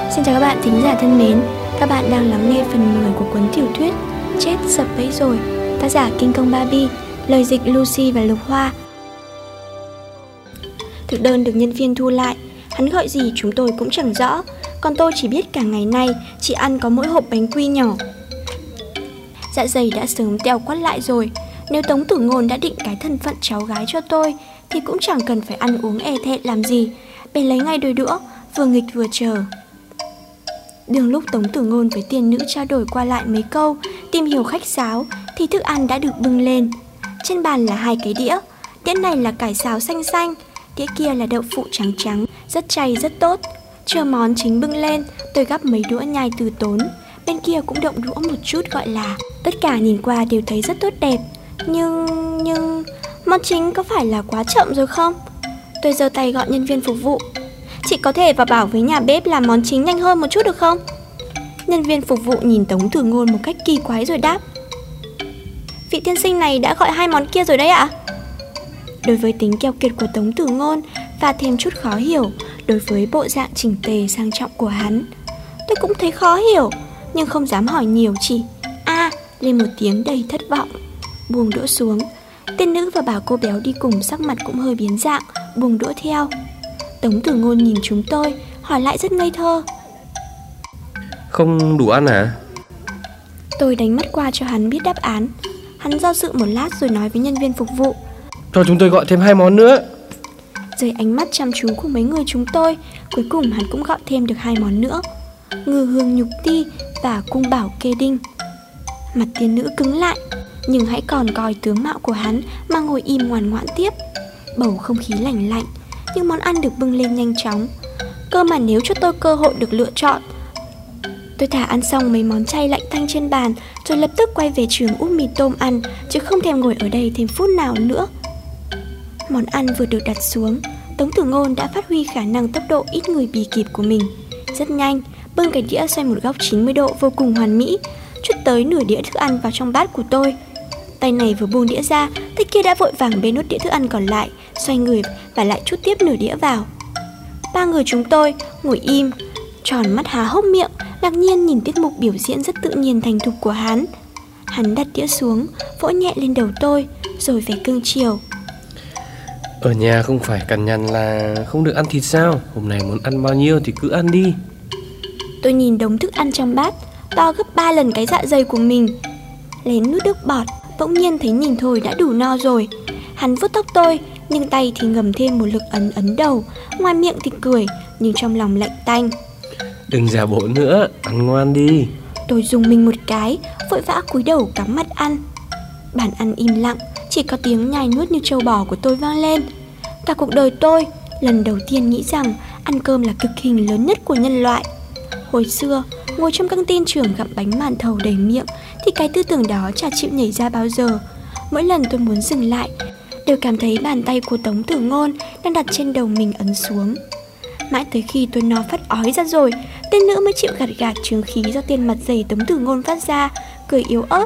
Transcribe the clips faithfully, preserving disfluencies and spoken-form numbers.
Xin chào các bạn thính giả thân mến. Các bạn đang lắng nghe phần mười của cuốn tiểu thuyết Chết sập bẫy rồi, tác giả Kinh Công Barbie, lời dịch Lucy và Lục Hoa. Thực đơn được nhân viên thu lại, hắn gọi gì chúng tôi cũng chẳng rõ. Còn tôi chỉ biết cả ngày nay chỉ ăn có mỗi hộp bánh quy nhỏ. Dạ dày đã sớm teo quắt lại rồi. Nếu Tống Tử Ngôn đã định cái thân phận cháu gái cho tôi thì cũng chẳng cần phải ăn uống e thẹn làm gì. Bèn lấy ngay đôi đũa, vừa nghịch vừa chờ. Đường lúc Tống Tử Ngôn với tiên nữ trao đổi qua lại mấy câu, tìm hiểu khách sáo, thì thức ăn đã được bưng lên. Trên bàn là hai cái đĩa. Đĩa này là cải xào xanh xanh, đĩa kia là đậu phụ trắng trắng, rất chay rất tốt. Chờ món chính bưng lên, tôi gắp mấy đũa nhai từ tốn. Bên kia cũng động đũa một chút gọi là. Tất cả nhìn qua đều thấy rất tốt đẹp. Nhưng... nhưng... món chính có phải là quá chậm rồi không? Tôi giơ tay gọi nhân viên phục vụ. Chị có thể vào bảo với nhà bếp làm món chính nhanh hơn một chút được không? Nhân viên phục vụ nhìn Tống Tử Ngôn một cách kỳ quái rồi đáp. Vị tiên sinh này đã gọi hai món kia rồi đấy ạ? Đối với tính keo kiệt của Tống Tử Ngôn và thêm chút khó hiểu đối với bộ dạng chỉnh tề sang trọng của hắn, tôi cũng thấy khó hiểu, nhưng không dám hỏi nhiều, chỉ a à, lên một tiếng đầy thất vọng, buông đũa xuống. Tiên nữ và bà cô béo đi cùng sắc mặt cũng hơi biến dạng, buông đũa theo. Tống Tử Ngôn nhìn chúng tôi, hỏi lại rất ngây thơ. Không đủ ăn hả? Tôi đánh mắt qua cho hắn biết đáp án. Hắn do dự một lát rồi nói với nhân viên phục vụ. Cho chúng tôi gọi thêm hai món nữa. Dưới ánh mắt chăm chú của mấy người chúng tôi, cuối cùng hắn cũng gọi thêm được hai món nữa: ngư hương nhục ti và cung bảo kê đinh. Mặt tiên nữ cứng lại, nhưng hãy còn coi tướng mạo của hắn mà ngồi im ngoan ngoãn tiếp. Bầu không khí lạnh lạnh, nhưng món ăn được bưng lên nhanh chóng. Cơ mà nếu cho tôi cơ hội được lựa chọn, tôi thả ăn xong mấy món chay lạnh tanh trên bàn, rồi lập tức quay về trường úp mì tôm ăn, chứ không thèm ngồi ở đây thêm phút nào nữa. Món ăn vừa được đặt xuống, Tống Tử Ngôn đã phát huy khả năng tốc độ ít người bì kịp của mình. Rất nhanh, bưng cái đĩa xoay một góc chín mươi độ vô cùng hoàn mỹ, chút tới nửa đĩa thức ăn vào trong bát của tôi. Tay này vừa buông đĩa ra, tay kia đã vội vàng bê nốt đĩa thức ăn còn lại, xoay người và lại chút tiếp nửa đĩa vào. Ba người chúng tôi ngồi im, tròn mắt há hốc miệng, ngạc nhiên nhìn tiết mục biểu diễn rất tự nhiên thành thục của hắn. Hắn đặt đĩa xuống, vỗ nhẹ lên đầu tôi, rồi vẻ cưng chiều. Ở nhà không phải cằn nhằn là không được ăn thịt sao? Hôm nay muốn ăn bao nhiêu thì cứ ăn đi. Tôi nhìn đống thức ăn trong bát, to gấp ba lần cái dạ dày của mình. Lén nuốt nước bọt, bỗng nhiên thấy nhìn thôi đã đủ no rồi. Hắn vuốt tóc tôi, nhưng tay thì ngầm thêm một lực ấn ấn đầu, ngoài miệng thì cười, nhưng trong lòng lạnh tanh. Đừng giả bộ nữa, ăn ngoan đi. Tôi rùng mình một cái, vội vã cúi đầu cắm mặt ăn. Bàn ăn im lặng, chỉ có tiếng nhai nuốt như trâu bò của tôi vang lên. Cả cuộc đời tôi lần đầu tiên nghĩ rằng ăn cơm là cực hình lớn nhất của nhân loại. Hồi xưa, ngồi trong căng tin trường gặm bánh màn thầu đầy miệng thì cái tư tưởng đó chả chịu nhảy ra bao giờ. Mỗi lần tôi muốn dừng lại, đều cảm thấy bàn tay của Tống Tử Ngôn đang đặt trên đầu mình ấn xuống. Mãi tới khi tôi no phát ói ra rồi, tên nữ mới chịu gạt gạt chướng khí do tên mặt dày Tống Tử Ngôn phát ra, cười yếu ớt.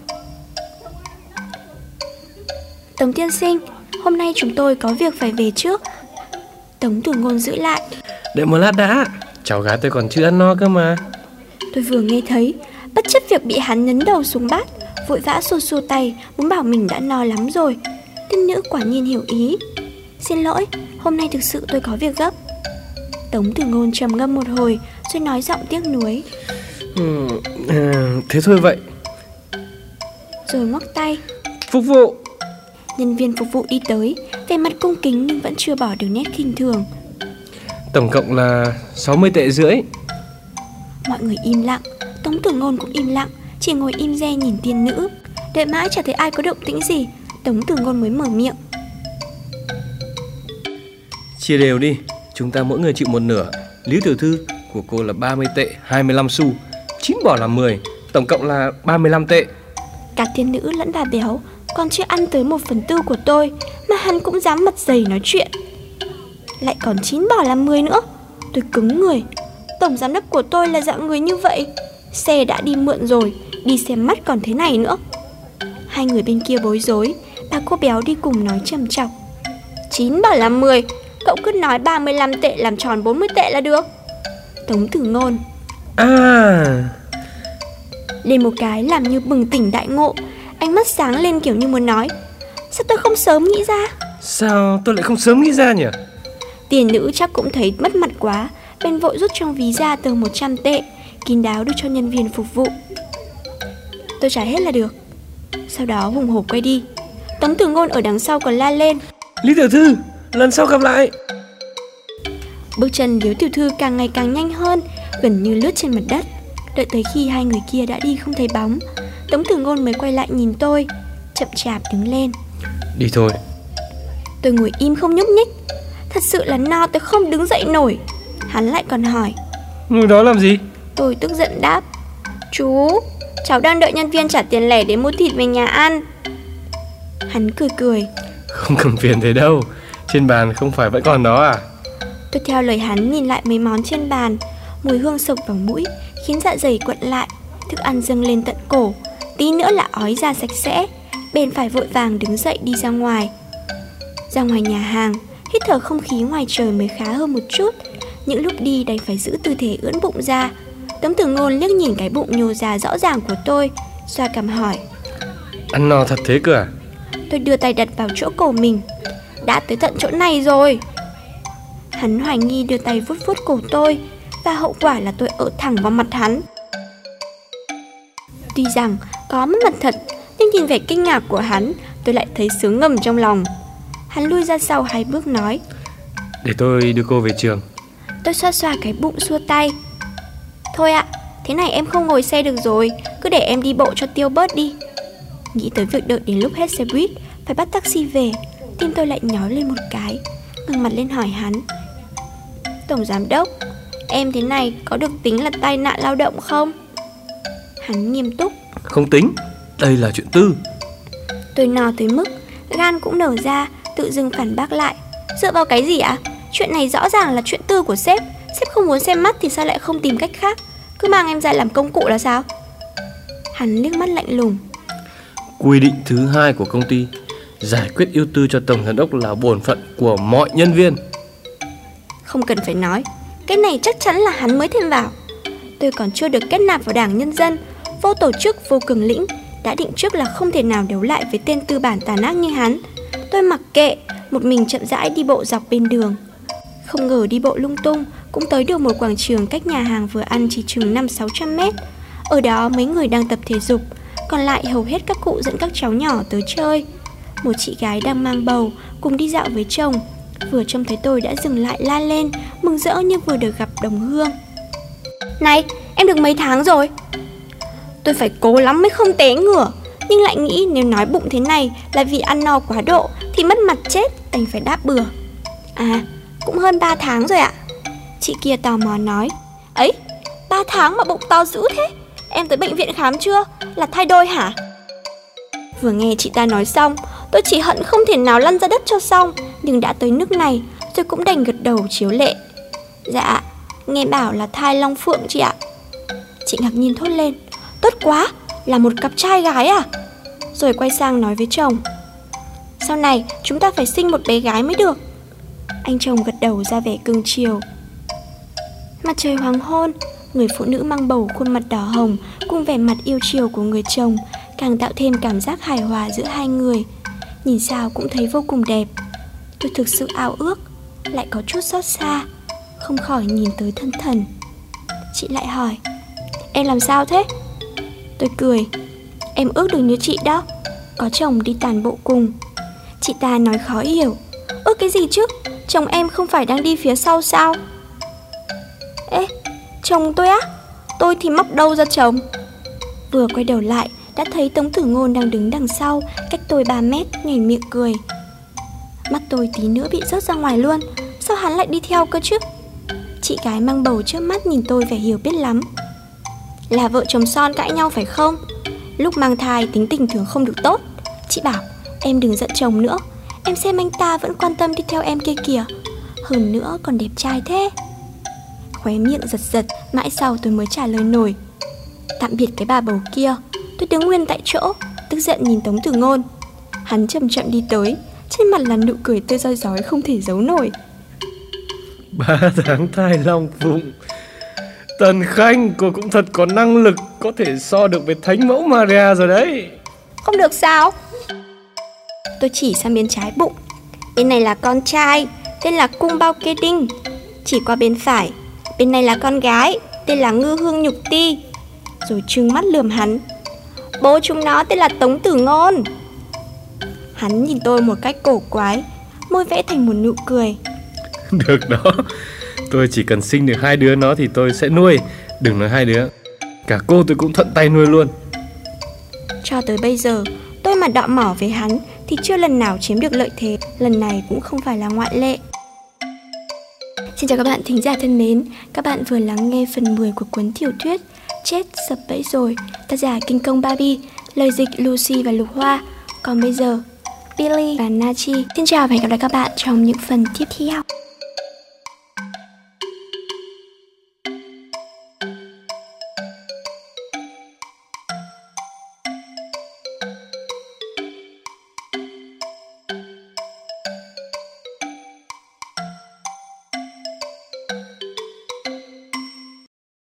Tống tiên sinh, hôm nay chúng tôi có việc phải về trước. Tống Tử Ngôn giữ lại. Đợi một lát đã, cháu gái tôi còn chưa ăn no cơ mà. Tôi vừa nghe thấy, bất chấp việc bị hắn nhấn đầu xuống bát, vội vã xua xua tay, muốn bảo mình đã no lắm rồi. Tên nữ quả nhiên hiểu ý. Xin lỗi, hôm nay thực sự tôi có việc gấp. Tống Tử Ngôn trầm ngâm một hồi, rồi nói giọng tiếc nuối. ừ, à, Thế thôi vậy. Rồi ngoắc tay. Phục vụ. Nhân viên phục vụ đi tới, vẻ mặt cung kính nhưng vẫn chưa bỏ được nét khinh thường. Tổng cộng là sáu mươi tệ rưỡi. Mọi người im lặng, Tống Tử Ngôn cũng im lặng, chỉ ngồi im re nhìn tiên nữ. Đợi mãi chả thấy ai có động tĩnh gì, Tống Tử Ngôn mới mở miệng. Chia đều đi, chúng ta mỗi người chịu một nửa. Lý tiểu thư của cô là ba mươi tệ hai mươi lăm xu, chín bỏ là mười, tổng cộng là ba mươi lăm tệ. Cả tiên nữ lẫn bà béo còn chưa ăn tới một phần tư của tôi mà hắn cũng dám mặt dày nói chuyện. Lại còn chín bỏ là mười nữa. Tôi cứng người. Tổng giám đốc của tôi là dạng người như vậy. Xe đã đi mượn rồi, đi xem mắt còn thế này nữa. Hai người bên kia bối rối. Bà cô béo đi cùng nói trầm trọng. Chín bảo là mười, cậu cứ nói ba mươi lăm tệ làm tròn bốn mươi tệ là được. Tống Tử Ngôn. À. Lên một cái làm như bừng tỉnh đại ngộ, ánh mắt sáng lên kiểu như muốn nói: sao tôi không sớm nghĩ ra? Sao tôi lại không sớm nghĩ ra nhỉ? Tiền nữ chắc cũng thấy mất mặt quá, bên vội rút trong ví ra tờ một trăm tệ, kín đáo đưa cho nhân viên phục vụ. Tôi trả hết là được. Sau đó hùng hổ quay đi. Tống Tử Ngôn ở đằng sau còn la lên: Lý tiểu thư, lần sau gặp lại. Bước chân Liễu tiểu thư càng ngày càng nhanh hơn, gần như lướt trên mặt đất. Đợi tới khi hai người kia đã đi không thấy bóng, Tống Tử Ngôn mới quay lại nhìn tôi, chậm chạp đứng lên. Đi thôi. Tôi ngồi im không nhúc nhích. Thật sự là no tôi không đứng dậy nổi. Hắn lại còn hỏi: ngồi đó làm gì? Tôi tức giận đáp: chú, cháu đang đợi nhân viên trả tiền lẻ để mua thịt về nhà ăn. Hắn cười cười: Không cần phiền thế đâu, trên bàn không phải vẫn còn đó à? Tôi theo lời hắn nhìn lại mấy món trên bàn. Mùi hương sộc vào mũi, khiến dạ dày quặn lại. Thức ăn dâng lên tận cổ, tí nữa là ói ra sạch sẽ. Bèn phải vội vàng đứng dậy đi ra ngoài. Ra ngoài nhà hàng, hít thở không khí ngoài trời mới khá hơn một chút. Những lúc đi đành phải giữ tư thế ưỡn bụng ra. Tống Tử Ngôn liếc nhìn cái bụng nhô ra rõ ràng của tôi, xoa cằm hỏi: Ăn no thật thế cơ à? Tôi đưa tay đặt vào chỗ cổ mình: Đã tới tận chỗ này rồi. Hắn hoài nghi đưa tay vuốt vuốt cổ tôi, và hậu quả là tôi ở thẳng vào mặt hắn. Tuy rằng có mất mặt thật, nhưng nhìn vẻ kinh ngạc của hắn, tôi lại thấy sướng ngầm trong lòng. Hắn lui ra sau hai bước nói: Để tôi đưa cô về trường. Tôi xoa xoa cái bụng xua tay: Thôi ạ, thế này em không ngồi xe được rồi, cứ để em đi bộ cho tiêu bớt đi. Nghĩ tới việc đợi đến lúc hết xe buýt phải bắt taxi về, tim tôi lại nhói lên một cái. Ngẩng mặt lên hỏi hắn: Tổng giám đốc, em thế này có được tính là tai nạn lao động không? Hắn nghiêm túc: Không tính, đây là chuyện tư. Tôi no tới mức gan cũng nở ra, tự dưng phản bác lại: Dựa vào cái gì ạ? Chuyện này rõ ràng là chuyện tư của sếp. Sếp không muốn xem mắt thì sao lại không tìm cách khác, cứ mang em ra làm công cụ là sao? Hắn liếc mắt lạnh lùng: Quy định thứ hai của công ty, giải quyết ưu tư cho tổng giám đốc là bổn phận của mọi nhân viên. Không cần phải nói, cái này chắc chắn là hắn mới thêm vào. Tôi còn chưa được kết nạp vào Đảng Nhân dân, vô tổ chức vô cường lĩnh, đã định trước là không thể nào đấu lại với tên tư bản tàn ác như hắn. Tôi mặc kệ, một mình chậm rãi đi bộ dọc bên đường. Không ngờ đi bộ lung tung cũng tới được một quảng trường cách nhà hàng vừa ăn chỉ chừng năm sáu trăm mét. Ở đó mấy người đang tập thể dục, còn lại hầu hết các cụ dẫn các cháu nhỏ tới chơi. Một chị gái đang mang bầu cùng đi dạo với chồng, vừa trông thấy tôi đã dừng lại la lên, mừng rỡ như vừa được gặp đồng hương. Này, em được mấy tháng rồi? Tôi phải cố lắm mới không té ngửa, nhưng lại nghĩ nếu nói bụng thế này là vì ăn no quá độ thì mất mặt chết, đành phải đáp bừa. À, cũng hơn ba tháng rồi ạ. Chị kia tò mò nói: Ấy, ba tháng mà bụng to dữ thế? Em tới bệnh viện khám chưa? Là thai đôi hả? Vừa nghe chị ta nói xong, tôi chỉ hận không thể nào lăn ra đất cho xong. Nhưng đã tới nước này, tôi cũng đành gật đầu chiếu lệ. Dạ, nghe bảo là thai long phượng chị ạ. Chị ngạc nhiên thốt lên: Tốt quá, là một cặp trai gái à? Rồi quay sang nói với chồng: Sau này chúng ta phải sinh một bé gái mới được. Anh chồng gật đầu ra vẻ cưng chiều. Mặt trời hoàng hôn, người phụ nữ mang bầu khuôn mặt đỏ hồng cùng vẻ mặt yêu chiều của người chồng càng tạo thêm cảm giác hài hòa giữa hai người. Nhìn sao cũng thấy vô cùng đẹp. Tôi thực sự ao ước, lại có chút xót xa, không khỏi nhìn tới thân thần. Chị lại hỏi: Em làm sao thế? Tôi cười: Em ước được như chị đó, có chồng đi tàn bộ cùng. Chị ta nói khó hiểu: Ước cái gì chứ? Chồng em không phải đang đi phía sau sao? Ê, chồng tôi á? Tôi thì móc đâu ra chồng? Vừa quay đầu lại đã thấy Tống Tử Ngôn đang đứng đằng sau, cách tôi ba mét, nhoẻn miệng cười. Mắt tôi tí nữa bị rớt ra ngoài luôn. Sao hắn lại đi theo cơ chứ? Chị gái mang bầu trước mắt nhìn tôi vẻ hiểu biết lắm. Là vợ chồng son cãi nhau phải không? Lúc mang thai tính tình thường không được tốt. Chị bảo em đừng giận chồng nữa. Em xem anh ta vẫn quan tâm đi theo em kia kìa. Hơn nữa còn đẹp trai thế. Khóe miệng giật giật, mãi sau tôi mới trả lời nổi: Tạm biệt cái bà bầu kia. Tôi đứng nguyên tại chỗ, tức giận nhìn Tống Tử Ngôn. Hắn chậm chậm đi tới, trên mặt là nụ cười tươi rói rói không thể giấu nổi. Ba tháng thai long phụng, Tần Khanh, cô cũng thật có năng lực, có thể so được với Thánh mẫu Maria rồi đấy. Không được sao? Tôi chỉ sang bên trái bụng. Bên này là con trai, tên là Cung Bao Kê Đinh. Chỉ qua bên phải, bên này là con gái, tên là Ngư Hương Nhục Ti. Rồi trừng mắt lườm hắn. Bố chúng nó tên là Tống Tử Ngôn. Hắn nhìn tôi một cách cổ quái, môi vẽ thành một nụ cười. Được đó, tôi chỉ cần sinh được hai đứa nó thì tôi sẽ nuôi. Đừng nói hai đứa, cả cô tôi cũng thuận tay nuôi luôn. Cho tới bây giờ, tôi mà đọ mỏ với hắn thì chưa lần nào chiếm được lợi thế. Lần này cũng không phải là ngoại lệ. Xin chào các bạn thính giả thân mến. Các bạn vừa lắng nghe phần mười của cuốn tiểu thuyết Chết Sập Bẫy Rồi, tác giả Kinh Công Barbie, lời dịch Lucy và Lục Hoa. Còn bây giờ, Billy và Nachi. Xin chào và hẹn gặp lại các bạn trong những phần tiếp theo.